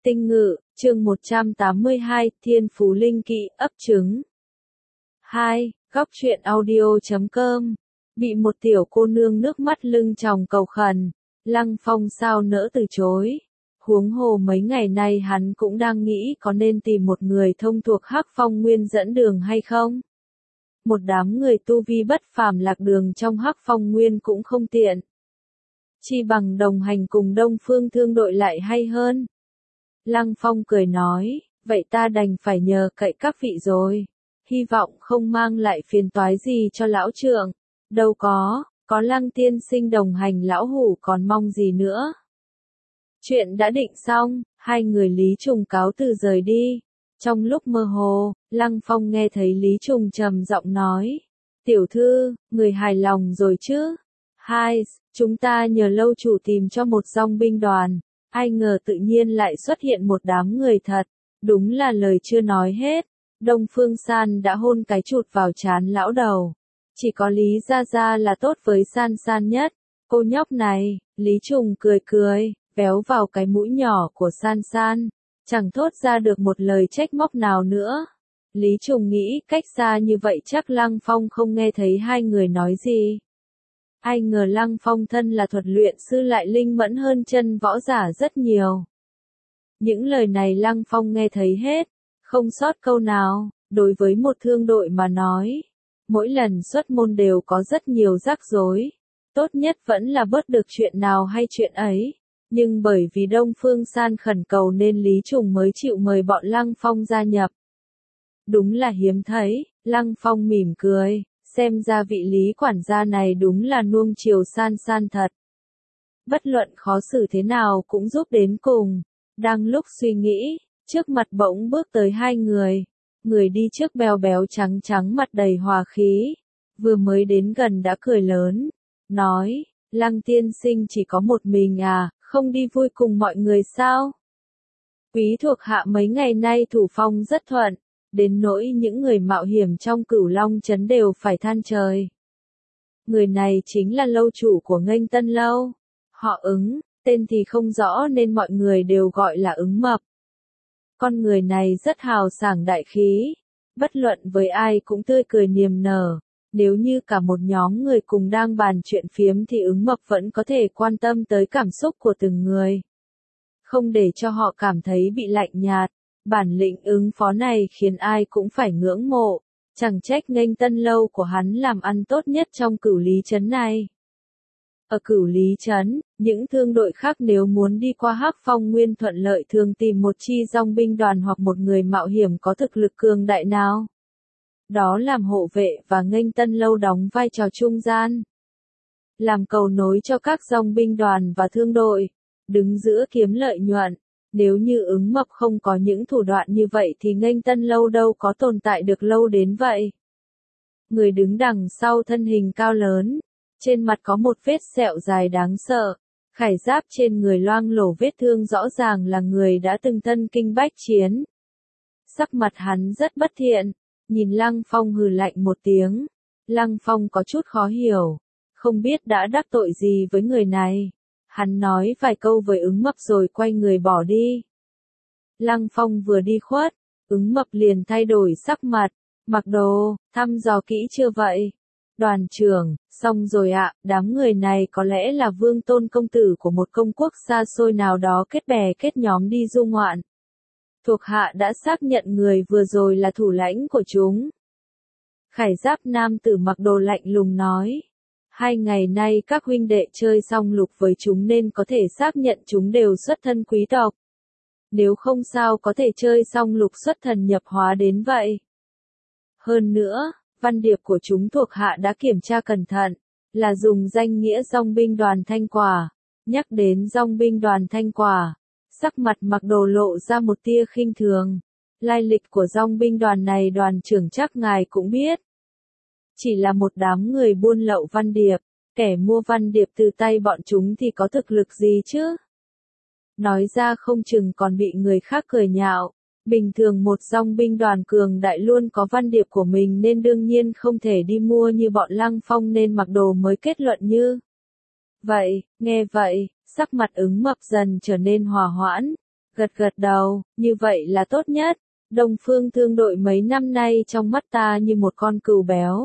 Tinh Ngự, chương 182, Thiên Phú Linh Kỵ, ấp trứng. 2. Góc truyện audio.com. Bị một tiểu cô nương nước mắt lưng tròng cầu khẩn, Lăng Phong sao nỡ từ chối. Huống hồ mấy ngày nay hắn cũng đang nghĩ có nên tìm một người thông thuộc Hắc Phong Nguyên dẫn đường hay không. Một đám người tu vi bất phàm lạc đường trong Hắc Phong Nguyên cũng không tiện. Chi bằng đồng hành cùng Đông Phương Thương đội lại hay hơn. Lăng Phong cười nói, vậy ta đành phải nhờ cậy các vị rồi. Hy vọng không mang lại phiền toái gì cho lão trượng. Đâu có Lăng tiên sinh đồng hành lão hủ còn mong gì nữa. Chuyện đã định xong, hai người Lý Trùng cáo từ rời đi. Trong lúc mơ hồ, Lăng Phong nghe thấy Lý Trùng trầm giọng nói. Tiểu thư, người hài lòng rồi chứ? Hai, chúng ta nhờ lâu chủ tìm cho một dòng binh đoàn. Ai ngờ tự nhiên lại xuất hiện một đám người thật. Đúng là lời chưa nói hết. Đông Phương San đã hôn cái chụt vào trán lão đầu. Chỉ có Lý Gia Gia là tốt với San San nhất. Cô nhóc này, Lý Trùng cười, véo vào cái mũi nhỏ của San San. Chẳng thốt ra được một lời trách móc nào nữa. Lý Trùng nghĩ cách xa như vậy chắc Lăng Phong không nghe thấy hai người nói gì. Ai ngờ Lăng Phong thân là thuật luyện sư lại linh mẫn hơn chân võ giả rất nhiều. Những lời này Lăng Phong nghe thấy hết, không sót câu nào. Đối với một thương đội mà nói, mỗi lần xuất môn đều có rất nhiều rắc rối. Tốt nhất vẫn là bớt được chuyện nào hay chuyện ấy. Nhưng bởi vì Đông Phương San khẩn cầu nên Lý Trùng mới chịu mời bọn Lăng Phong gia nhập. Đúng là hiếm thấy, Lăng Phong mỉm cười, xem ra vị Lý quản gia này đúng là nuông chiều San San thật. Bất luận khó xử thế nào cũng giúp đến cùng. Đang lúc suy nghĩ, trước mặt bỗng bước tới hai người. Người đi trước béo béo trắng trắng mặt đầy hòa khí. Vừa mới đến gần đã cười lớn. Nói, Lăng tiên sinh chỉ có một mình à, không đi vui cùng mọi người sao? Quý thuộc hạ mấy ngày nay thủ phong rất thuận. Đến nỗi những người mạo hiểm trong Cửu Long Trấn đều phải than trời. Người này chính là lâu chủ của Nghênh Tân Lâu. Họ Ứng, tên thì không rõ nên mọi người đều gọi là Ứng Mập. Con người này rất hào sảng đại khí, bất luận với ai cũng tươi cười niềm nở. Nếu như cả một nhóm người cùng đang bàn chuyện phiếm thì Ứng Mập vẫn có thể quan tâm tới cảm xúc của từng người. Không để cho họ cảm thấy bị lạnh nhạt. Bản lĩnh ứng phó này khiến ai cũng phải ngưỡng mộ. Chẳng trách Nghênh Tân Lâu của hắn làm ăn tốt nhất trong Cửu Lý Trấn này. Ở Cửu Lý Trấn, những thương đội khác nếu muốn đi qua Hắc Phong Nguyên thuận lợi thường tìm một chi dòng binh đoàn hoặc một người mạo hiểm có thực lực cường đại nào. Đó làm hộ vệ và Nghênh Tân Lâu đóng vai trò trung gian. Làm cầu nối cho các dòng binh đoàn và thương đội, đứng giữa kiếm lợi nhuận. Nếu như Ứng Mập không có những thủ đoạn như vậy thì Nghênh Tân Lâu đâu có tồn tại được lâu đến vậy. Người đứng đằng sau thân hình cao lớn, trên mặt có một vết sẹo dài đáng sợ, khải giáp trên người loang lổ vết thương rõ ràng là người đã từng thân kinh bách chiến. Sắc mặt hắn rất bất thiện, nhìn Lăng Phong hừ lạnh một tiếng. Lăng Phong có chút khó hiểu, không biết đã đắc tội gì với người này. Hắn nói vài câu với Ứng Mập rồi quay người bỏ đi. Lăng Phong vừa đi khuất, Ứng Mập liền thay đổi sắc mặt. Mặc đồ, thăm dò kỹ chưa vậy? Đoàn trưởng, xong rồi ạ, đám người này có lẽ là Vương Tôn công tử của một công quốc xa xôi nào đó kết bè kết nhóm đi du ngoạn. Thuộc hạ đã xác nhận người vừa rồi là thủ lãnh của chúng. Khải giáp nam tử mặc đồ lạnh lùng nói. 2 ngày nay các huynh đệ chơi song lục với chúng nên có thể xác nhận chúng đều xuất thân quý tộc. Nếu không sao có thể chơi song lục xuất thần nhập hóa đến vậy. Hơn nữa, văn điệp của chúng thuộc hạ đã kiểm tra cẩn thận, là dùng danh nghĩa dòng binh đoàn Thanh Quả. Nhắc đến dòng binh đoàn Thanh Quả, sắc mặt mặc đồ lộ ra một tia khinh thường. Lai lịch của dòng binh đoàn này đoàn trưởng chắc ngài cũng biết. Chỉ là một đám người buôn lậu văn điệp, kẻ mua văn điệp từ tay bọn chúng thì có thực lực gì chứ? Nói ra không chừng còn bị người khác cười nhạo. Bình thường một dòng binh đoàn cường đại luôn có văn điệp của mình nên đương nhiên không thể đi mua như bọn Lăng Phong nên mặc đồ mới kết luận như. Vậy, nghe vậy, sắc mặt Ứng Mập dần trở nên hòa hoãn. Gật gật đầu, như vậy là tốt nhất. Đông Phương Thương đội mấy năm nay trong mắt ta như một con cừu béo.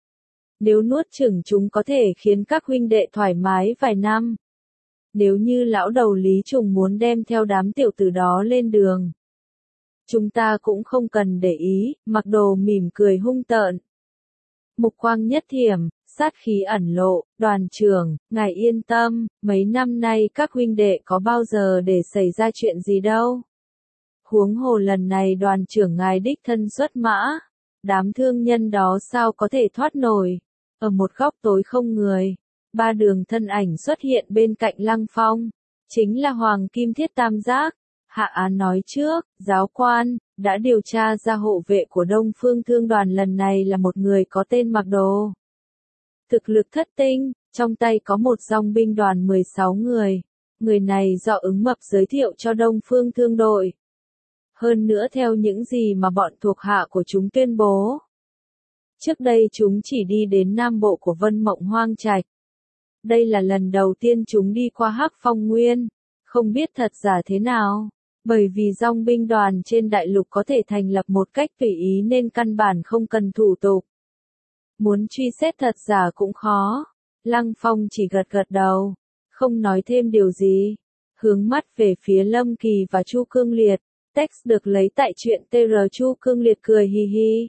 Nếu nuốt chửng chúng có thể khiến các huynh đệ thoải mái vài năm. Nếu như lão đầu Lý Trùng muốn đem theo đám tiểu tử đó lên đường, chúng ta cũng không cần để ý, Mặc Đồ mỉm cười hung tợn. Mục quang nhất thiểm, sát khí ẩn lộ, đoàn trưởng, ngài yên tâm, mấy năm nay các huynh đệ có bao giờ để xảy ra chuyện gì đâu. Huống hồ lần này đoàn trưởng ngài đích thân xuất mã, đám thương nhân đó sao có thể thoát nổi. Ở một góc tối không người, ba đường thân ảnh xuất hiện bên cạnh Lăng Phong, chính là Hoàng Kim Thiết Tam Giác. Hạ án nói trước, giáo quan, đã điều tra ra hộ vệ của Đông Phương Thương đoàn lần này là một người có tên Mặc Đồ. Thực lực thất tinh, trong tay có một dòng binh đoàn 16 người. Người này do Ứng Mập giới thiệu cho Đông Phương Thương đội. Hơn nữa theo những gì mà bọn thuộc hạ của chúng tuyên bố. Trước đây chúng chỉ đi đến Nam Bộ của Vân Mộng Hoang Trạch. Đây là lần đầu tiên chúng đi qua Hắc Phong Nguyên. Không biết thật giả thế nào. Bởi vì dòng binh đoàn trên đại lục có thể thành lập một cách tùy ý nên căn bản không cần thủ tục. Muốn truy xét thật giả cũng khó. Lăng Phong chỉ gật gật đầu, không nói thêm điều gì. Hướng mắt về phía Lâm Kỳ và Chu Cương Liệt. Text được lấy tại truyện TR. Chu Cương Liệt cười hi hi.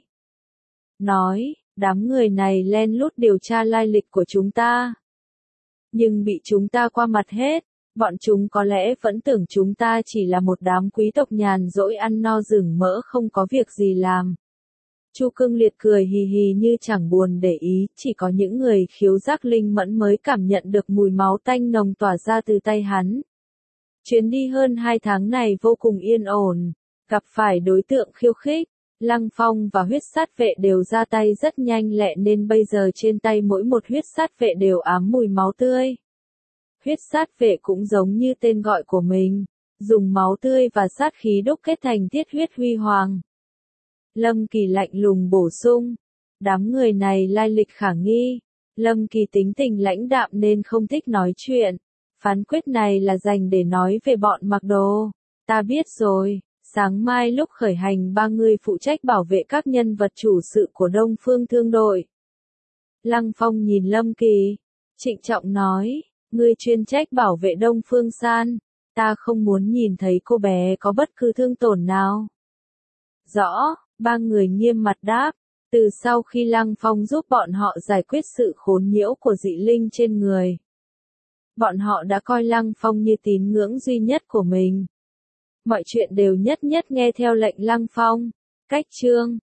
Nói, đám người này len lút điều tra lai lịch của chúng ta. Nhưng bị chúng ta qua mặt hết. Bọn chúng có lẽ vẫn tưởng chúng ta chỉ là một đám quý tộc nhàn rỗi ăn no rừng mỡ không có việc gì làm. Chu Cương Liệt cười hì hì như chẳng buồn để ý, chỉ có những người khiếu giác linh mẫn mới cảm nhận được mùi máu tanh nồng tỏa ra từ tay hắn. Chuyến đi hơn 2 tháng này vô cùng yên ổn, gặp phải đối tượng khiêu khích, Lăng Phong và huyết sát vệ đều ra tay rất nhanh lẹ nên bây giờ trên tay mỗi một huyết sát vệ đều ám mùi máu tươi. Huyết sát vệ cũng giống như tên gọi của mình, dùng máu tươi và sát khí đúc kết thành thiết huyết huy hoàng. Lâm Kỳ lạnh lùng bổ sung, đám người này lai lịch khả nghi. Lâm Kỳ tính tình lãnh đạm nên không thích nói chuyện. Phán quyết này là dành để nói về bọn Mặc Đồ. Ta biết rồi, sáng mai lúc khởi hành ba người phụ trách bảo vệ các nhân vật chủ sự của Đông Phương Thương đội. Lăng Phong nhìn Lâm Kỳ, trịnh trọng nói, ngươi chuyên trách bảo vệ Đông Phương San, ta không muốn nhìn thấy cô bé có bất cứ thương tổn nào. Rõ, ba người nghiêm mặt đáp, từ sau khi Lăng Phong giúp bọn họ giải quyết sự khốn nhiễu của dị linh trên người. Bọn họ đã coi Lăng Phong như tín ngưỡng duy nhất của mình. Mọi chuyện đều nhất nhất nghe theo lệnh Lăng Phong. Cách chương